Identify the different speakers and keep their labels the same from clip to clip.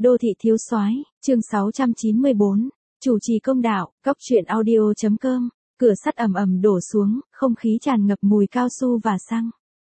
Speaker 1: Đô thị thiếu soái, chương 694, chủ trì công đạo, cóc truyện audio.com, cửa sắt ầm ầm đổ xuống, không khí tràn ngập mùi cao su và xăng.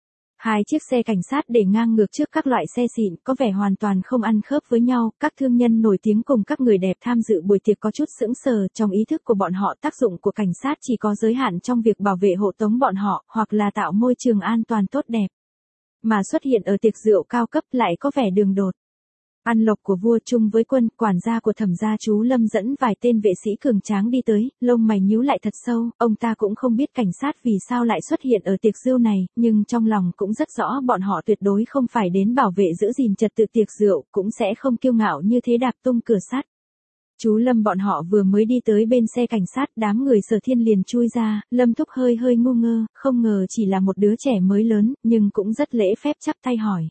Speaker 1: Hai chiếc xe cảnh sát để ngang ngược trước các loại xe xịn có vẻ hoàn toàn không ăn khớp với nhau, các thương nhân nổi tiếng cùng các người đẹp tham dự buổi tiệc có chút sững sờ, trong ý thức của bọn họ tác dụng của cảnh sát chỉ có giới hạn trong việc bảo vệ hộ tống bọn họ, hoặc là tạo môi trường an toàn tốt đẹp. Mà xuất hiện ở tiệc rượu cao cấp lại có vẻ đường đột. Ăn lộc của vua chung với quân, quản gia của thẩm gia chú Lâm dẫn vài tên vệ sĩ cường tráng đi tới, lông mày nhíu lại thật sâu, ông ta cũng không biết cảnh sát vì sao lại xuất hiện ở tiệc rượu này, nhưng trong lòng cũng rất rõ bọn họ tuyệt đối không phải đến bảo vệ giữ gìn trật tự tiệc rượu, cũng sẽ không kiêu ngạo như thế đạp tung cửa sắt. Chú Lâm bọn họ vừa mới đi tới bên xe cảnh sát, đám người Sở Thiên liền chui ra, Lâm Thúc hơi ngu ngơ, không ngờ chỉ là một đứa trẻ mới lớn, nhưng cũng rất lễ phép chắp tay hỏi.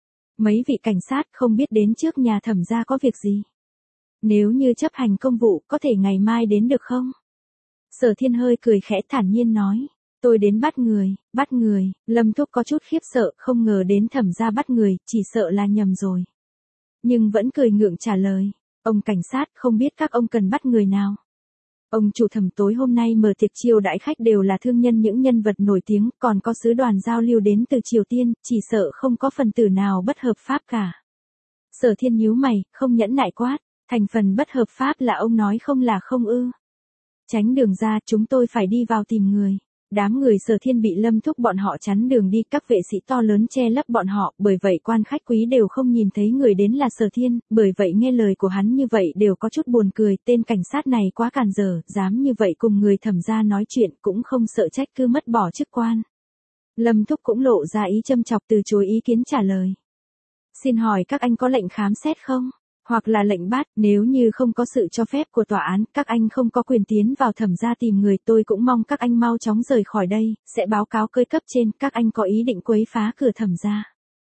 Speaker 1: Mấy vị cảnh sát không biết đến trước nhà thẩm gia có việc gì? Nếu như chấp hành công vụ có thể ngày mai đến được không? Sở Thiên hơi cười khẽ thản nhiên nói. Tôi đến bắt người, Lâm Thúc có chút khiếp sợ, không ngờ đến thẩm gia bắt người, chỉ sợ là nhầm rồi. Nhưng vẫn cười ngượng trả lời. Ông cảnh sát không biết các ông cần bắt người nào. Ông chủ thẩm tối hôm nay mở tiệc chiêu đãi khách đều là thương nhân những nhân vật nổi tiếng, còn có sứ đoàn giao lưu đến từ Triều Tiên, chỉ sợ không có phần tử nào bất hợp pháp cả. Sở Thiên nhíu mày, không nhẫn nại quát, thành phần bất hợp pháp là ông nói không là không ư. Tránh đường ra, chúng tôi phải đi vào tìm người. Đám người Sở Thiên bị Lâm Thúc bọn họ chắn đường đi, các vệ sĩ to lớn che lấp bọn họ, bởi vậy quan khách quý đều không nhìn thấy người đến là Sở Thiên, bởi vậy nghe lời của hắn như vậy đều có chút buồn cười, tên cảnh sát này quá càn dở, dám như vậy cùng người thẩm gia nói chuyện, cũng không sợ trách cứ mất bỏ chức quan. Lâm Thúc cũng lộ ra ý châm chọc từ chối ý kiến trả lời. Xin hỏi các anh có lệnh khám xét không? Hoặc là lệnh bắt, nếu như không có sự cho phép của tòa án, các anh không có quyền tiến vào thẩm gia tìm người, tôi cũng mong các anh mau chóng rời khỏi đây, sẽ báo cáo cơi cấp trên, các anh có ý định quấy phá cửa thẩm gia.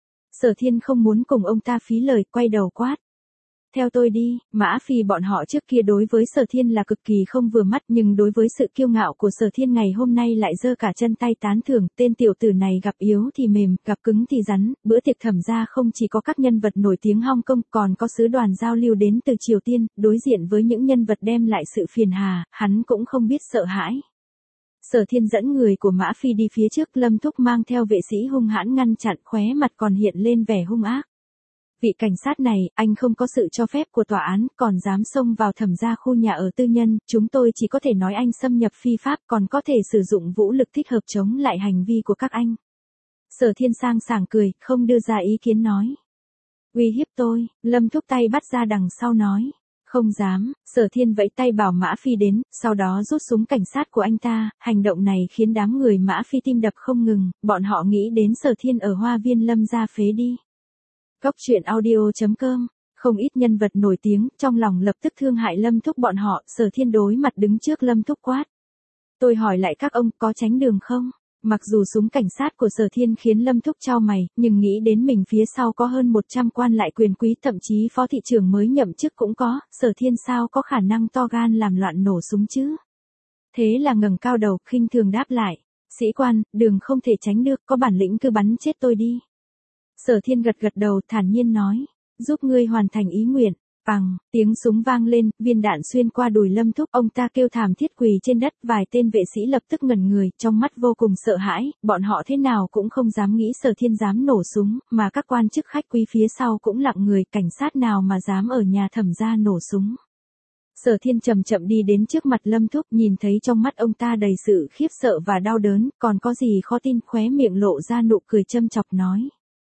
Speaker 1: Sở Thiên không muốn cùng ông ta phí lời, quay đầu quát. Theo tôi đi, Mã Phi bọn họ trước kia đối với Sở Thiên là cực kỳ không vừa mắt, nhưng đối với sự kiêu ngạo của Sở Thiên ngày hôm nay lại giơ cả chân tay tán thưởng, tên tiểu tử này gặp yếu thì mềm, gặp cứng thì rắn, bữa tiệc thẩm gia không chỉ có các nhân vật nổi tiếng Hong Kong, còn có sứ đoàn giao lưu đến từ Triều Tiên, đối diện với những nhân vật đem lại sự phiền hà, hắn cũng không biết sợ hãi. Sở Thiên dẫn người của Mã Phi đi phía trước, Lâm Thúc mang theo vệ sĩ hung hãn ngăn chặn, khóe mặt còn hiện lên vẻ hung ác. Vị cảnh sát này, anh không có sự cho phép của tòa án, còn dám xông vào thẩm gia khu nhà ở tư nhân, chúng tôi chỉ có thể nói anh xâm nhập phi pháp, còn có thể sử dụng vũ lực thích hợp chống lại hành vi của các anh. Sở Thiên sang sảng cười, không đưa ra ý kiến nói. Uy hiếp tôi, Lâm Thúc tay bắt ra đằng sau nói. Không dám, Sở Thiên vẫy tay bảo Mã Phi đến, sau đó rút súng cảnh sát của anh ta, hành động này khiến đám người Mã Phi tim đập không ngừng, bọn họ nghĩ đến Sở Thiên ở hoa viên Lâm gia phế đi. Cóc truyện audio.com, không ít nhân vật nổi tiếng, trong lòng lập tức thương hại Lâm Thúc bọn họ, Sở Thiên đối mặt đứng trước Lâm Thúc quát. Tôi hỏi lại các ông, có tránh đường không? Mặc dù súng cảnh sát của Sở Thiên khiến Lâm Thúc chau mày, nhưng nghĩ đến mình phía sau có hơn 100 quan lại quyền quý, thậm chí phó thị trưởng mới nhậm chức cũng có, Sở Thiên sao có khả năng to gan làm loạn nổ súng chứ? Thế là ngẩng cao đầu, khinh thường đáp lại. Sĩ quan, đường không thể tránh được, có bản lĩnh cứ bắn chết tôi đi. Sở Thiên gật đầu thản nhiên nói, giúp ngươi hoàn thành ý nguyện. Bằng, tiếng súng vang lên, viên đạn xuyên qua đùi Lâm Thúc, ông ta kêu thảm thiết quỳ trên đất, vài tên vệ sĩ lập tức ngẩn người, trong mắt vô cùng sợ hãi, bọn họ thế nào cũng không dám nghĩ Sở Thiên dám nổ súng, mà các quan chức khách quý phía sau cũng lặng người, cảnh sát nào mà dám ở nhà thẩm gia nổ súng. Sở Thiên chậm chậm đi đến trước mặt Lâm Thúc, nhìn thấy trong mắt ông ta đầy sự khiếp sợ và đau đớn, còn có gì khó tin, khóe miệng lộ ra nụ cười châm chọc nói.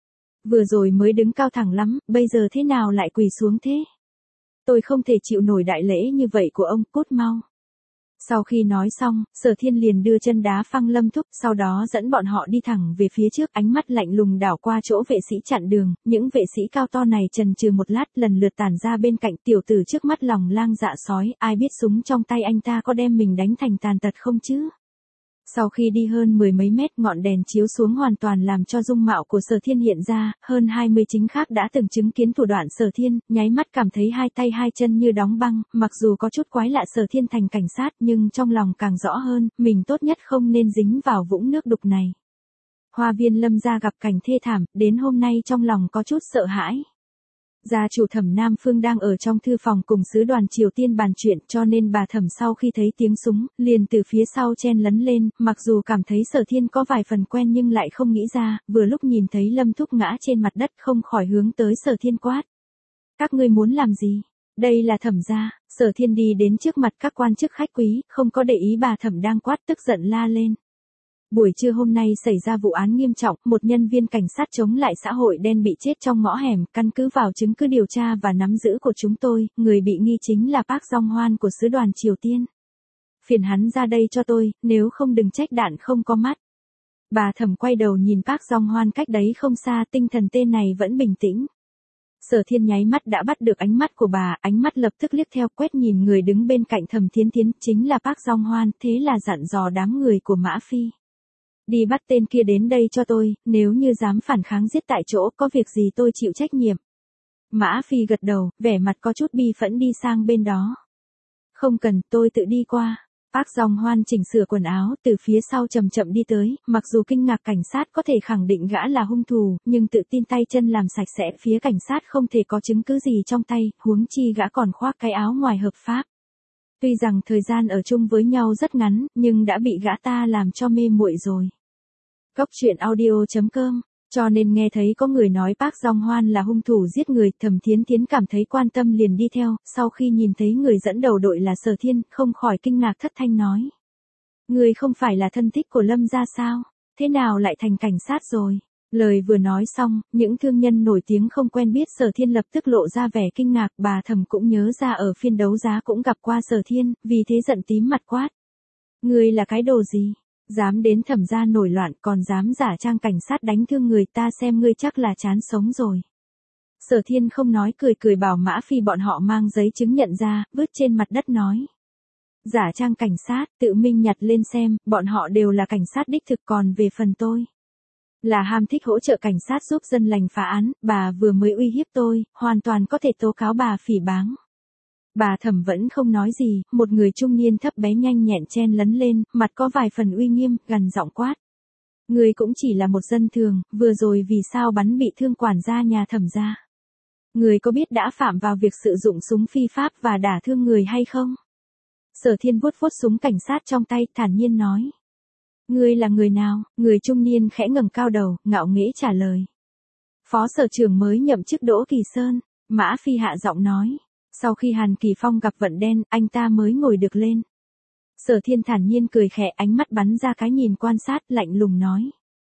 Speaker 1: Vừa rồi mới đứng cao thẳng lắm, bây giờ thế nào lại quỳ xuống thế? Tôi không thể chịu nổi đại lễ như vậy của ông, cút mau. Sau khi nói xong, Sở Thiên liền đưa chân đá phăng Lâm Thúc, sau đó dẫn bọn họ đi thẳng về phía trước, ánh mắt lạnh lùng đảo qua chỗ vệ sĩ chặn đường, những vệ sĩ cao to này chần chừ một lát, lần lượt tản ra bên cạnh, tiểu tử trước mắt lòng lang dạ sói, ai biết súng trong tay anh ta có đem mình đánh thành tàn tật không chứ? Sau khi đi hơn 10 mấy mét, ngọn đèn chiếu xuống hoàn toàn làm cho dung mạo của Sở Thiên hiện ra, hơn 20 chính khác đã từng chứng kiến thủ đoạn Sở Thiên, nháy mắt cảm thấy hai tay hai chân như đóng băng, mặc dù có chút quái lạ Sở Thiên thành cảnh sát, nhưng trong lòng càng rõ hơn, mình tốt nhất không nên dính vào vũng nước đục này. Hoa viên Lâm gia gặp cảnh thê thảm, đến hôm nay trong lòng có chút sợ hãi. Gia chủ Thẩm Nam Phương đang ở trong thư phòng cùng sứ đoàn Triều Tiên bàn chuyện, cho nên bà Thẩm sau khi thấy tiếng súng, liền từ phía sau chen lấn lên, mặc dù cảm thấy Sở Thiên có vài phần quen nhưng lại không nghĩ ra, vừa lúc nhìn thấy Lâm Thúc ngã trên mặt đất không khỏi hướng tới Sở Thiên quát. Các ngươi muốn làm gì? Đây là Thẩm gia. Sở Thiên đi đến trước mặt các quan chức khách quý, không có để ý bà Thẩm đang quát, tức giận la lên. Buổi trưa hôm nay xảy ra vụ án nghiêm trọng, một nhân viên cảnh sát chống lại xã hội đen bị chết trong ngõ hẻm, căn cứ vào chứng cứ điều tra và nắm giữ của chúng tôi, người bị nghi chính là Park Jong Hwan của sứ đoàn Triều Tiên. Phiền hắn ra đây cho tôi, nếu không đừng trách đạn không có mắt. Bà Thẩm quay đầu nhìn Park Jong Hwan cách đấy không xa, tinh thần tên này vẫn bình tĩnh. Sở Thiên nháy mắt đã bắt được ánh mắt của bà, ánh mắt lập tức liếc theo quét nhìn người đứng bên cạnh Thẩm Thiến Thiến, chính là Park Jong Hwan, thế là dặn dò đám người của Mã Phi. Đi bắt tên kia đến đây cho tôi, nếu như dám phản kháng giết tại chỗ, có việc gì tôi chịu trách nhiệm. Mã Phi gật đầu, vẻ mặt có chút bi phẫn đi sang bên đó. Không cần, tôi tự đi qua. Park Jong Hwan chỉnh sửa quần áo, từ phía sau chậm chậm đi tới, mặc dù kinh ngạc cảnh sát có thể khẳng định gã là hung thủ, nhưng tự tin tay chân làm sạch sẽ, phía cảnh sát không thể có chứng cứ gì trong tay, huống chi gã còn khoác cái áo ngoài hợp pháp. Tuy rằng thời gian ở chung với nhau rất ngắn, nhưng đã bị gã ta làm cho mê muội rồi. Cốc truyện audio.com, cho nên nghe thấy có người nói Park Jong Hwan là hung thủ giết người, Thẩm Thiến Thiến cảm thấy quan tâm liền đi theo, sau khi nhìn thấy người dẫn đầu đội là Sở Thiên, không khỏi kinh ngạc thất thanh nói. Người không phải là thân thích của Lâm gia sao, thế nào lại thành cảnh sát rồi? Lời vừa nói xong, những thương nhân nổi tiếng không quen biết Sở Thiên lập tức lộ ra vẻ kinh ngạc, bà Thẩm cũng nhớ ra ở phiên đấu giá cũng gặp qua Sở Thiên, vì thế giận tím mặt quát. Ngươi là cái đồ gì? Dám đến Thẩm gia nổi loạn còn dám giả trang cảnh sát đánh thương người, ta xem ngươi chắc là chán sống rồi. Sở Thiên không nói, cười cười bảo Mã Phi bọn họ mang giấy chứng nhận ra, vứt trên mặt đất nói. Giả trang cảnh sát, tự mình nhặt lên xem, bọn họ đều là cảnh sát đích thực, còn về phần tôi. Là ham thích hỗ trợ cảnh sát giúp dân lành phá án, bà vừa mới uy hiếp tôi, hoàn toàn có thể tố cáo bà phỉ báng. Bà Thẩm vẫn không nói gì, một người trung niên thấp bé nhanh nhẹn chen lấn lên, mặt có vài phần uy nghiêm, gằn giọng quát. Người cũng chỉ là một dân thường, vừa rồi vì sao bắn bị thương quản gia nhà Thẩm gia? Người có biết đã phạm vào việc sử dụng súng phi pháp và đả thương người hay không? Sở Thiên vuốt vuốt súng cảnh sát trong tay, thản nhiên nói. Ngươi là người nào? Người trung niên khẽ ngẩng cao đầu, ngạo nghễ trả lời. Phó sở trưởng mới nhậm chức Đỗ Kỳ Sơn, Mã Phi hạ giọng nói. Sau khi Hàn Kỳ Phong gặp vận đen, anh ta mới ngồi được lên. Sở Thiên thản nhiên cười khẽ, ánh mắt bắn ra cái nhìn quan sát, lạnh lùng nói.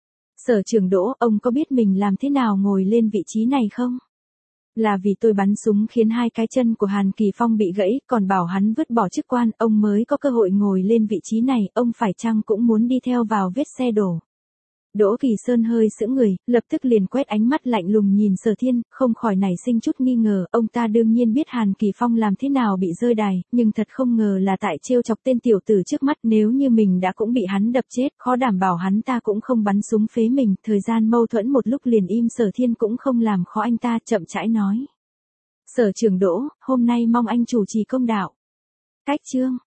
Speaker 1: Sở trưởng Đỗ, ông có biết mình làm thế nào ngồi lên vị trí này không? Là vì tôi bắn súng khiến hai cái chân của Hàn Kỳ Phong bị gãy, còn bảo hắn vứt bỏ chức quan, ông mới có cơ hội ngồi lên vị trí này, ông phải chăng cũng muốn đi theo vào vết xe đổ. Đỗ Kỳ Sơn hơi sững người, lập tức liền quét ánh mắt lạnh lùng nhìn Sở Thiên, không khỏi nảy sinh chút nghi ngờ, ông ta đương nhiên biết Hàn Kỳ Phong làm thế nào bị rơi đài, nhưng thật không ngờ là tại trêu chọc tên tiểu tử trước mắt, nếu như mình đã cũng bị hắn đập chết, khó đảm bảo hắn ta cũng không bắn súng phế mình, thời gian mâu thuẫn một lúc liền im, Sở Thiên cũng không làm khó anh ta, chậm rãi nói. Sở trưởng Đỗ, hôm nay mong anh chủ trì công đạo. Cách chương.